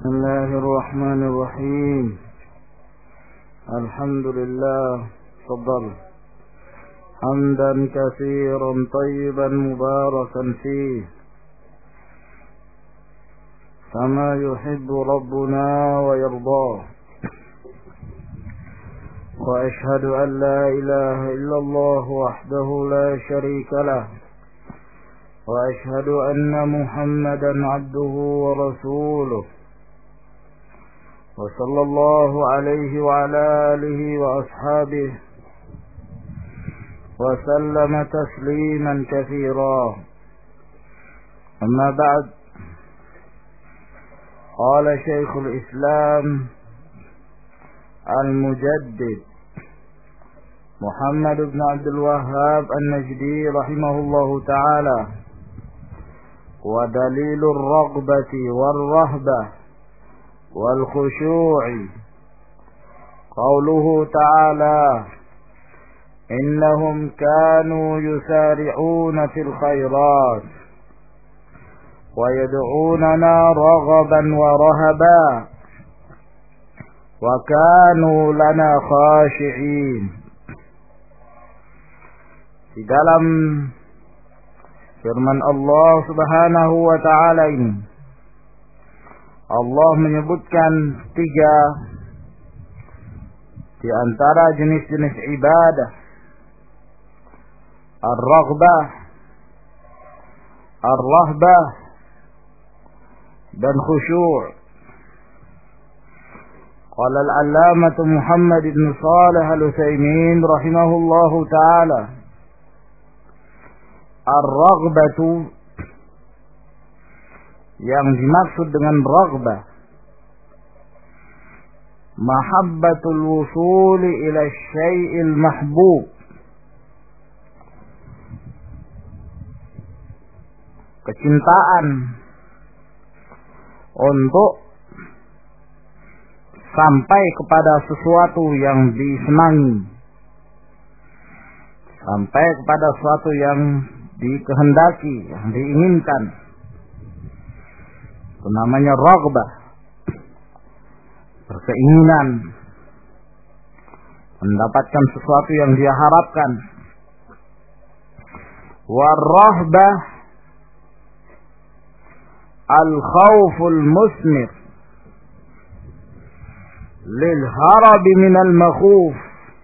بسم الله الرحمن الرحيم. الحمد لله. تفضل. حمدا كثيرا طيبا مباركا فيه كما يحب ربنا ويرضاه. وأشهد أن لا إله إلا الله وحده لا شريك له، وأشهد أن محمدا عبده ورسوله، وصلى الله عليه وعلى آله وأصحابه وسلم تسليما كثيرا. أما بعد، قال شيخ الإسلام المجدد محمد بن عبد الوهاب النجدي رحمه الله تعالى: ودليل الرغبة والرهبة والخشوع قوله تعالى: إنهم كانوا يسارعون في الخيرات ويدعوننا رغبا ورهبا وكانوا لنا خاشعين. Di dalam firman Allah Subhanahu wa taala ini, Allah menyebutkan 3 di antara jenis-jenis ibadah: ar-raghbah, ar-rahbah, dan khusyuk. Qala al-allamah Muhammad bin Shalih al-Utsaimin rahimahullahu taala: ar-raghbatu, yang dimaksud dengan raghbah, mahabbatul wusuli ila syai'il mahbub, kecintaan untuk sampai kepada sesuatu yang disenangi, sampai kepada sesuatu yang dikehendaki, yang diinginkan. Itu namanya raghbah, berkeinginan mendapatkan sesuatu yang dia harapkan. Warahbah al-khawful musmir lil harabi minal makhuf.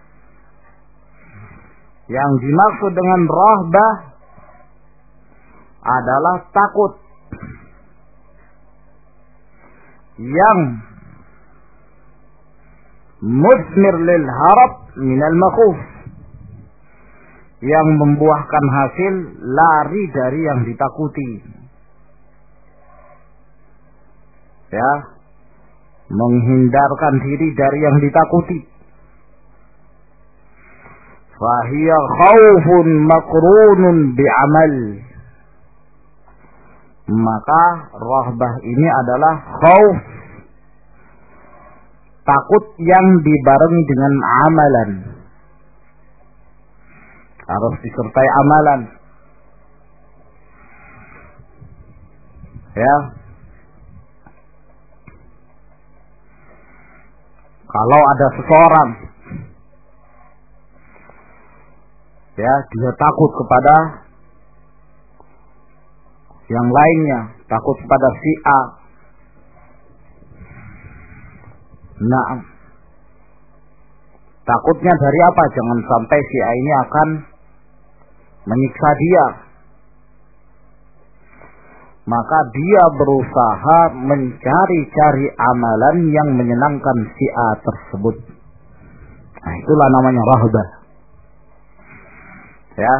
Yang dimaksud dengan rahbah adalah takut yang musmir lil harab minal makhuf, yang membuahkan hasil lari dari yang ditakuti. Ya, menghindarkan diri dari yang ditakuti. Fahiya khawfun makrunun bi'amal. Maka rahbah ini adalah khauf, takut yang dibarengi dengan amalan, harus disertai amalan. Ya, kalau ada seseorang, ya, dia takut kepada yang lainnya, takut kepada si A. Nah, takutnya dari apa? Jangan sampai si A ini akan menyiksa dia. Maka dia berusaha mencari-cari amalan yang menyenangkan si A tersebut. Nah, itulah namanya rahbah. Ya,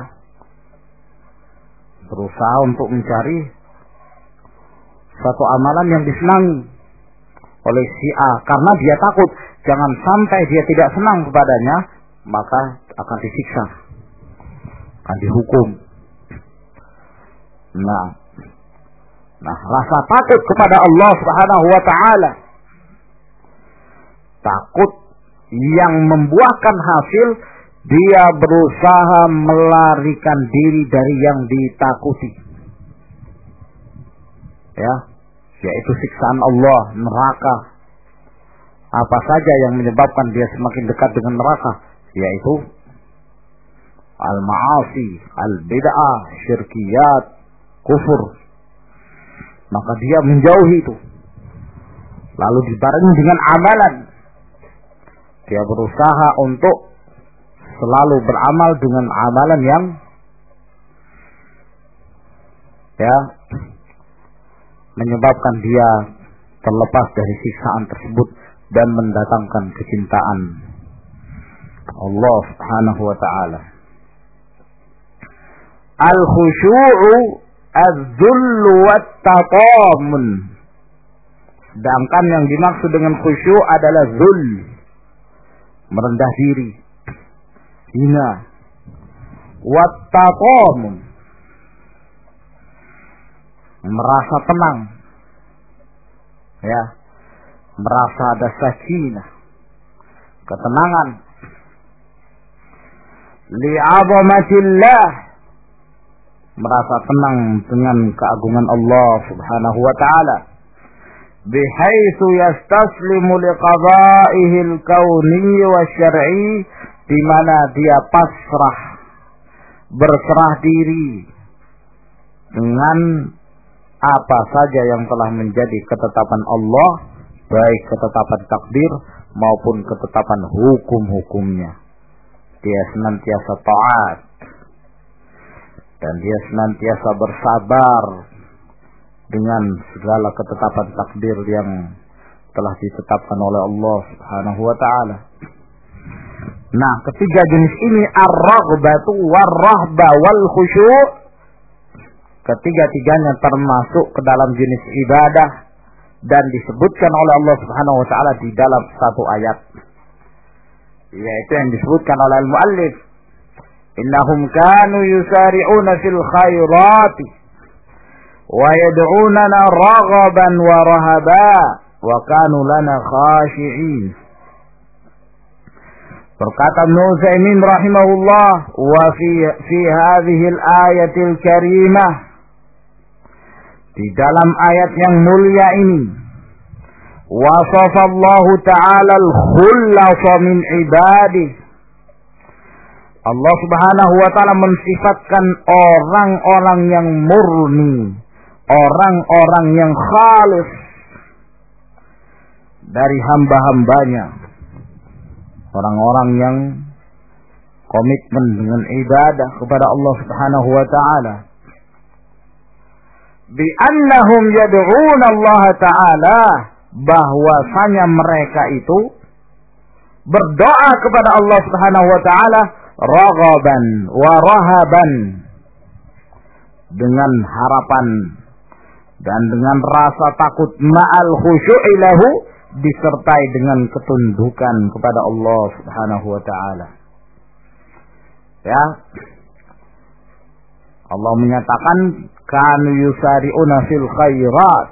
berusaha untuk mencari suatu amalan yang disenangi oleh si A, karena dia takut jangan sampai dia tidak senang kepadanya, maka akan disiksa, akan dihukum. Nah, rasa takut kepada Allah Subhanahu wa taala, takut yang membuahkan hasil, dia berusaha melarikan diri dari yang ditakuti. Ya, yaitu siksaan Allah, neraka. Apa saja yang menyebabkan dia semakin dekat dengan neraka, yaitu al-ma'asi, al-bid'ah, syirkiyat, kufur. Maka dia menjauhi itu. Lalu dibarengi dengan amalan. Dia berusaha untuk selalu beramal dengan amalan yang menyebabkan dia terlepas dari siksaan tersebut dan mendatangkan kecintaan Allah Subhanahu wa ta'ala. Al-khusyu'u az-zullu wat-tatamun. Sedangkan yang dimaksud dengan khusyuk adalah zul, merendah diri, hina. Wat-tatamun, merasa tenang, merasa ada sakinah, ketenangan. Li'azamatillah, merasa tenang dengan keagungan Allah Subhanahu wa ta'ala. Bihaitsu yastaslimu liqada'ihi al-kauni wa syar'i, di mana dia pasrah, berserah diri dengan apa saja yang telah menjadi ketetapan Allah, baik ketetapan takdir maupun ketetapan hukum-hukumnya. Dia senantiasa taat dan dia senantiasa bersabar dengan segala ketetapan takdir yang telah ditetapkan oleh Allah Subhanahu wa ta'ala. Nah, ketiga jenis ini, ar-raghbatu war-rahba wal khusyu', ketiga-tiganya termasuk ke dalam jenis ibadah dan disebutkan oleh Allah Subhanahu wa ta'ala di dalam satu ayat, yaitu yang disebutkan oleh al-muallif, innahum kanu yusari'una fil khairati wa yad'unana raghaban wa rahaba wa kanu lana khashi'in. Berkata Ibnu Utsaimin rahimahullah, wa fi hadhihi al-ayatil karimah, di dalam ayat yang mulia ini, wasafa Allah ta'ala al-khullasa min ibadih. Allah Subhanahu wa ta'ala mensifatkan orang-orang yang murni, orang-orang yang khalis dari hamba-hambanya, orang-orang yang komitmen dengan ibadah kepada Allah Subhanahu wa ta'ala. Bi annahum yad'una Allah ta'ala, bahwasanya mereka itu berdoa kepada Allah Subhanahu wa ta'ala raghaban wa rahaban, dengan harapan dan dengan rasa takut, ma'al khusyu'i lahu, disertai dengan ketundukan kepada Allah Subhanahu wa ta'ala. Ya, Allah menyatakan kanu yusari'una fil khairat,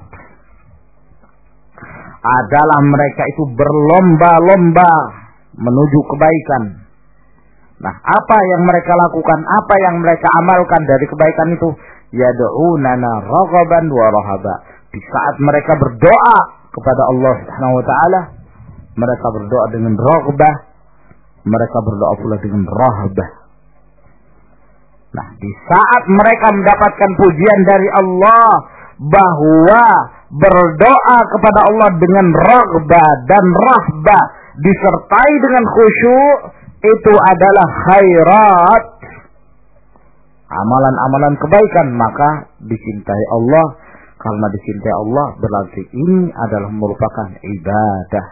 adalah mereka itu berlomba-lomba menuju kebaikan. Nah, apa yang mereka lakukan, apa yang mereka amalkan dari kebaikan itu? Yad'unana raghaban wa rahaba. Di saat mereka berdoa kepada Allah Subhanahu wa ta'ala, mereka berdoa dengan raghbah, mereka berdoa pula dengan rahabah. Nah, di saat mereka mendapatkan pujian dari Allah bahwa berdoa kepada Allah dengan raghbah dan rahbah disertai dengan khusyuk, itu adalah khairat, amalan-amalan kebaikan, maka dicintai Allah. Karena dicintai Allah berarti ini adalah merupakan ibadah.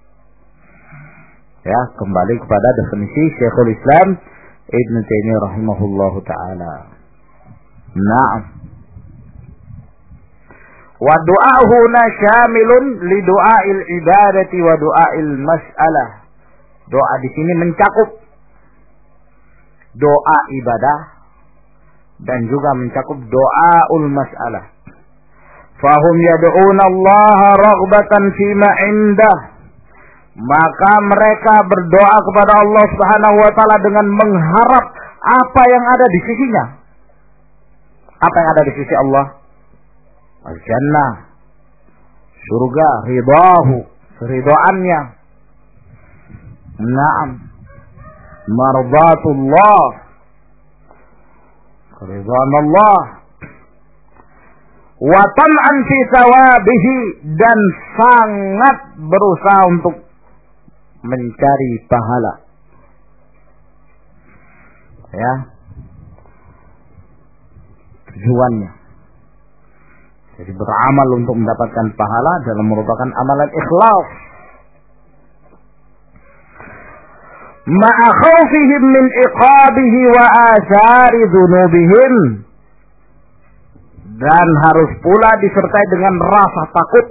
Ya, kembali kepada definisi Syekhul Islam Ibnu Taimiyah rahimahullahu taala. Naam. Wa du'ahuna syamilun li du'ail ibadati wa du'ail mas'alah. Doa di sini mencakup doa ibadah dan juga mencakup doaul mas'alah. Fahum yad'una Allah raghbatan fima indah, maka mereka berdoa kepada Allah Subhanahu wa ta'ala dengan mengharap apa yang ada di sisinya. Apa yang ada di sisi Allah? Al-jannah, surga, ridahu, ridhaannya. Naam, mardatullah, ridhaan Allah. Wa tam'an fi thawabihi, dan sangat berusaha untuk mencari pahala. Ya, tujuannya. Jadi beramal untuk mendapatkan pahala dalam merupakan amalan ikhlas. Ma'a khawfihim min iqabihi wa athari dhunubihim, dan harus pula disertai dengan rasa takut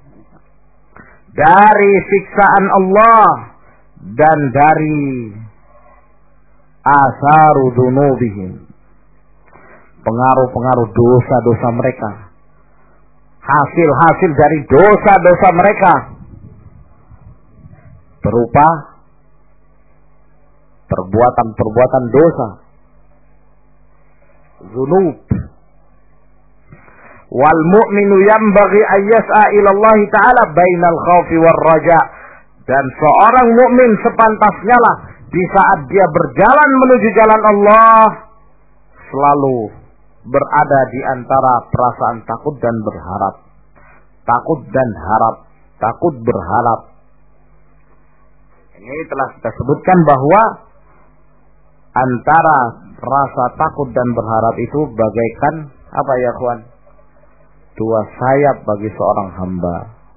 dari siksaan Allah dan dari atharu dhunubihim, pengaruh-pengaruh dosa-dosa mereka, hasil-hasil dari dosa-dosa mereka berupa perbuatan-perbuatan dosa, dzunub. Wal mu'minu yanbaghi an yas'a ila Allah ta'ala bainal khaufi war raja, dan seorang mukmin sepantasnya lah di saat dia berjalan menuju jalan Allah selalu berada di antara perasaan takut dan berharap. Takut dan harap, takut berharap. Ini telah kita sebutkan bahwa antara rasa takut dan berharap itu bagaikan apa ya kawan? Dua sayap bagi seorang hamba.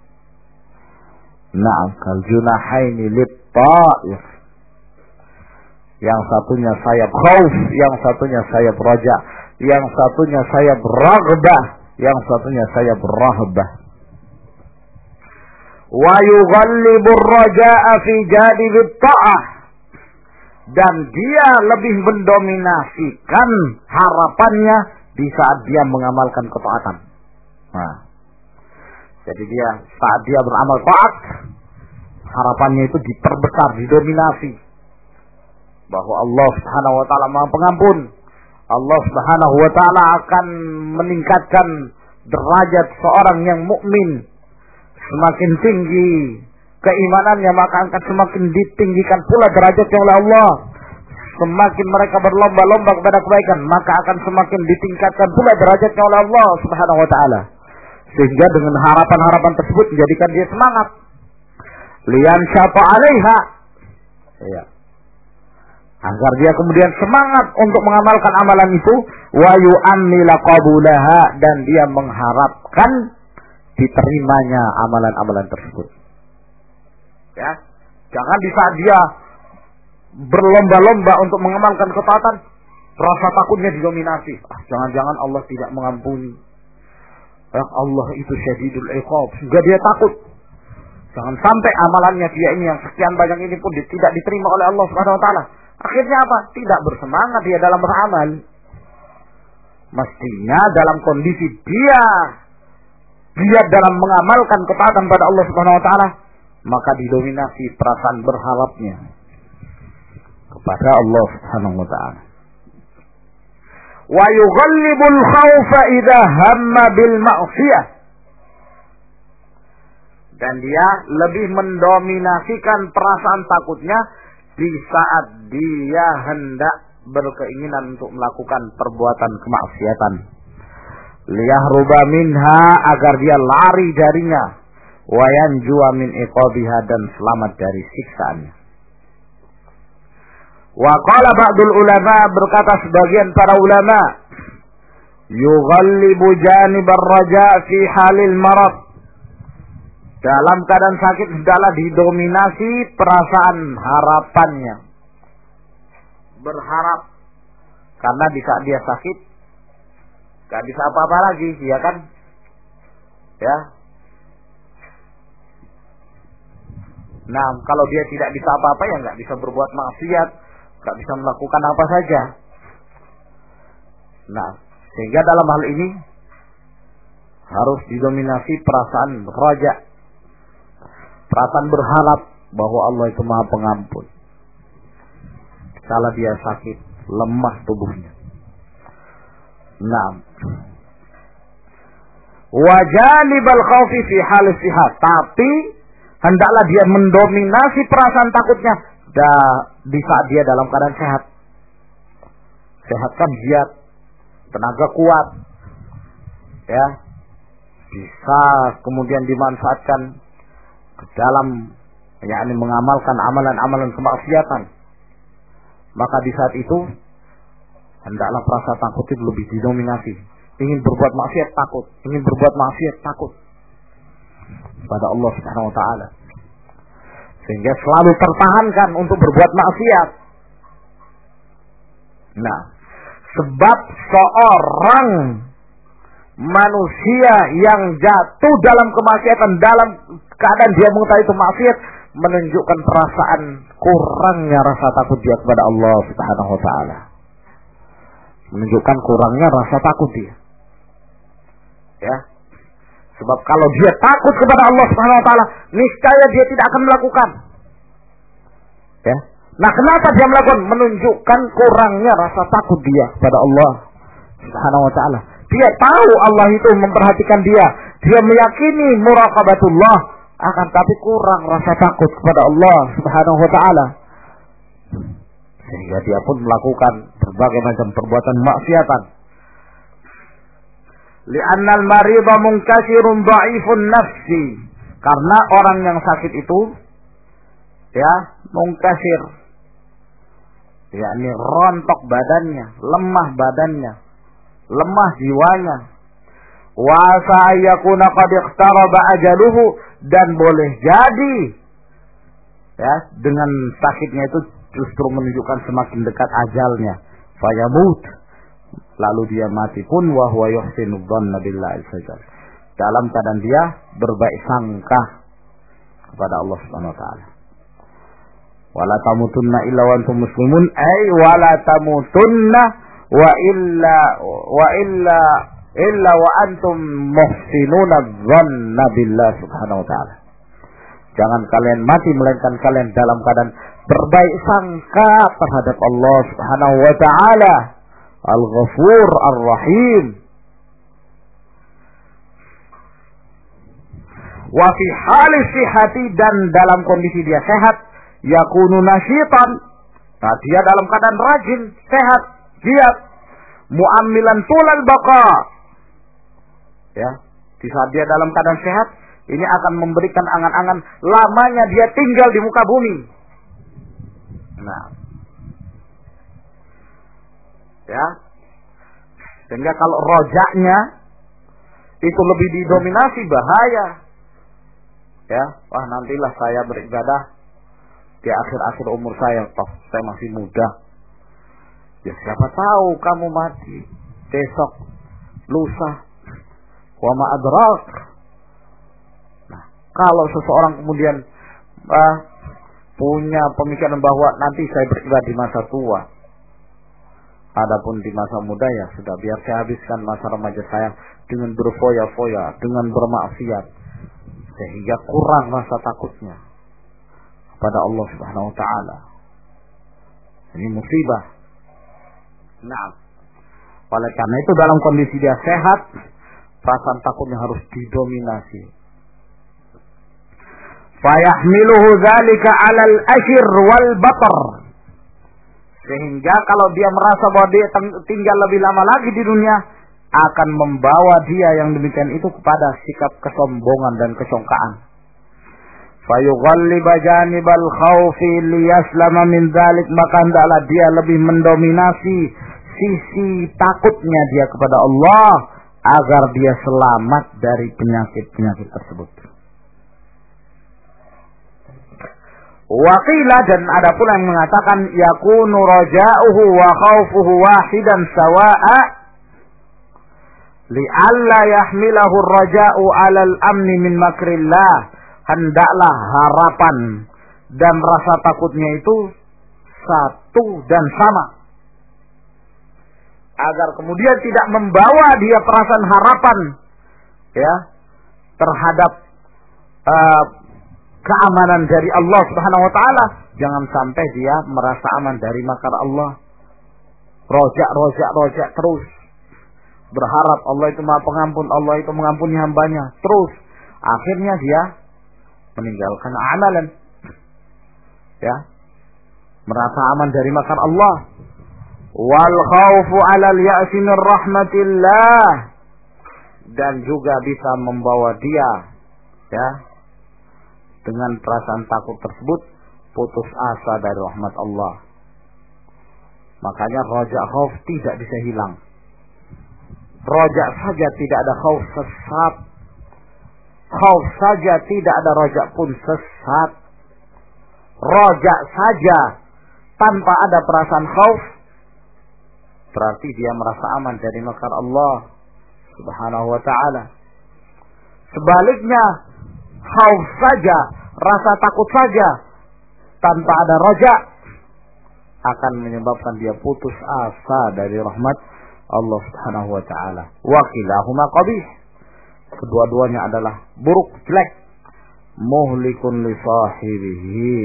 Na'am, kal junahaini lit-ta'if. Yang satunya sayap khauf, yang satunya sayap raja, yang satunya sayap raghbah, yang satunya sayap rahbah. Wa yughallibu ar-raja'a fi janibit ta'ah, dan dia lebih mendominasikan harapannya di saat dia mengamalkan ketaatan. Nah, jadi dia saat dia beramal taat, harapannya itu diperbesar, didominasi, bahwa Allah Subhanahu wa taala Maha Pengampun. Allah Subhanahu wa taala akan meningkatkan derajat seorang yang mukmin. Semakin tinggi keimanannya, maka akan semakin ditinggikan pula derajatnya oleh Allah. Semakin mereka berlomba-lomba kepada kebaikan, maka akan semakin ditingkatkan pula derajatnya oleh Allah Subhanahu wa taala. Sehingga dengan harapan-harapan tersebut menjadikan dia semangat. Lian syata 'alaiha. Ya. Agar dia kemudian semangat untuk mengamalkan amalan itu, wa yu'ammila qabulaha, dan dia mengharapkan diterimanya amalan-amalan tersebut. Ya, jangan di saat dia berlomba-lomba untuk mengamalkan ketaatan, rasa takutnya didominasi. Jangan-jangan Allah tidak mengampuni. Allah itu syadidul iqab, sehingga dia takut. Jangan sampai amalannya dia ini yang sekian banyak ini pun tidak diterima oleh Allah Subhanahu wa taala. Akhirnya apa? Tidak bersemangat dia dalam beramal. Mestinya dalam kondisi dia dalam mengamalkan ketaatan pada Allah Subhanahu wa taala, maka didominasi perasaan berharapnya kepada Allah Subhanahu wa taala. Wa yughallibul khaufa idza hamma bil ma'siyah, dan dia lebih mendominasikan perasaan takutnya di saat dia hendak berkeinginan untuk melakukan perbuatan kemaksiatan. Liyahruba minha, agar dia lari darinya. Wa yanjuwa min iqabiha, dan selamat dari siksaannya. Wa qala ba'dul ulama, berkata sebagian para ulama, yughallibu janibar raja fi halil marad, dalam keadaan sakit hendaklah didominasi perasaan harapannya, berharap, karena di saat dia sakit gak bisa apa-apa lagi, ya kan? Ya. Nah, kalau dia tidak bisa apa-apa, ya gak bisa berbuat maksiat, gak bisa melakukan apa saja. Nah, sehingga dalam hal ini harus didominasi perasaan raja, perasaan berharap bahwa Allah itu Maha Pengampun. Kalau dia sakit, lemah tubuhnya. Nah, wa janibal khaufi fi hal sihat, tapi hendaklah dia mendominasi perasaan takutnya di saat dia dalam keadaan sehat. Sehat kan giat, tenaga kuat, ya, bisa kemudian dimanfaatkan ke dalam, yakni mengamalkan amalan-amalan kemaksiatan. Maka di saat itu hendaklah perasaan takut itu lebih didominasi. Ingin berbuat maksiat takut, ingin berbuat maksiat takut pada Allah Subhanahu wa taala. Sehingga selalu tertahankan untuk berbuat maksiat. Nah, sebab seorang manusia yang jatuh dalam kemaksiatan, dalam keadaan dia mengetahui itu maksiat, menunjukkan perasaan kurangnya rasa takut dia kepada Allah Subhanahu wa taala. Menunjukkan kurangnya rasa takut dia. Ya. Sebab kalau dia takut kepada Allah Subhanahu wa taala, niscaya dia tidak akan melakukan. Ya. Nah, kenapa dia melakukan? Menunjukkan kurangnya rasa takut dia kepada Allah Subhanahu wa taala. Dia tahu Allah itu memperhatikan dia. Dia meyakini muraqabatullah, akan tapi kurang rasa takut kepada Allah Subhanahu wa taala. Sehingga dia pun melakukan berbagai macam perbuatan maksiatan. Li'annal marida munkasirun dha'ifun nafsi. Karena orang yang sakit itu, ya, munkasir, yakni rontok badannya, lemah jiwanya. Wa sa'ayakuna qad iqtaraba ajaluhu, dan boleh jadi, ya, dengan sakitnya itu justru menunjukkan semakin dekat ajalnya. Fayamut, lalu dia mati pun wa huwa yuhsinu dhanna billahi azza, dalam keadaan dia berbaik sangka kepada Allah Subhanahu wa taala. Wala tamutunna illa wa antum muslimun, ay wala tamutunna wa illa wa antum muhsinuna dhanna billahi subhanahu wa taala. Jangan kalian mati melainkan kalian dalam keadaan berbaik sangka terhadap Allah Subhanahu wa taala, Al-Ghafur Ar-Rahim. Wa fi hali sihhati, dan dalam kondisi dia sehat, yakunu nasyitan. Nah, dia dalam keadaan rajin, sehat, giat, mu'ammilan tulal baqa. Ya, di saat dia dalam keadaan sehat, ini akan memberikan angan-angan lamanya dia tinggal di muka bumi. Nah, ya, sehingga kalau rojaknya itu lebih didominasi, bahaya. Ya, wah, nantilah saya beribadah di akhir-akhir umur saya, toh saya masih muda. Ya, siapa tahu kamu mati besok, lusa, wa ma adrak. Nah, kalau seseorang kemudian punya pemikiran bahwa nanti saya beribadah di masa tua, adapun di masa muda ya sudah, biar saya habiskan masa remaja saya dengan berfoya-foya, dengan bermaksiat, sehingga kurang rasa takutnya kepada Allah Subhanahu wa taala. Ini musibah. Nah, oleh karena itu dalam kondisi dia sehat, perasaan takutnya harus didominasi. Fayahmiluhu dzalika 'alal ashir wal batar. Sehingga kalau dia merasa bahwa dia tinggal lebih lama lagi di dunia, akan membawa dia yang demikian itu kepada sikap kesombongan dan kesongkaan. Fayughalliba janibal khaufi liyaslama min dzalik, maka hendaklah dia lebih mendominasi sisi takutnya dia kepada Allah agar dia selamat dari penyakit-penyakit tersebut. Waqila, dan ada pula yang mengatakan yakunu raja'uhu wa khaufuhu wahidan sawa'a li'alla yahmilahu ar-raja'u 'ala al-amni min makrillah. Hendaklah harapan dan rasa takutnya itu satu dan sama, agar kemudian tidak membawa dia perasaan harapan, ya, terhadap keamanan dari Allah Subhanahu wa taala. Jangan sampai dia merasa aman dari makar Allah. Rojak terus, berharap Allah itu Maha Pengampun, Allah itu mengampuni hambanya, terus akhirnya dia meninggalkan amalan, ya, merasa aman dari makar Allah. Wal khaufu 'alal ya'si min rahmatillah, dan juga bisa membawa dia, ya, dengan perasaan takut tersebut putus asa dari rahmat Allah. Makanya raja khauf tidak bisa hilang. Raja saja tidak ada khauf sesat. Khauf saja tidak ada raja pun sesat. Raja saja tanpa ada perasaan khauf, berarti dia merasa aman dari makar Allah Subhanahu wa ta'ala. Sebaliknya, khauf saja, rasa takut saja tanpa ada raja akan menyebabkan dia putus asa dari rahmat Allah Subhanahu wa ta'ala. Wa kilahuma qabih. Kedua-duanya adalah buruk, jelek. Muhlikun li sahibihi.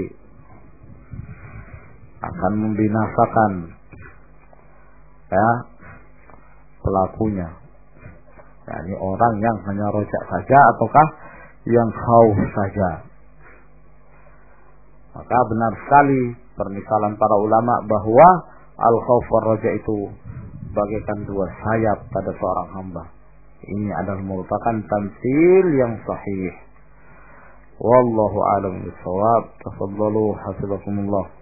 Akan membinasakan, ya, pelakunya. Yani orang yang hanya rojak saja ataukah yang khauf saja. Maka benar sekali permisalan para ulama bahwa al-khauf war raja itu bagaikan dua sayap pada seorang hamba. Ini adalah merupakan tamtsil yang sahih. Wallahu a'lam bishawab. Tafadhalu hafizakumullah.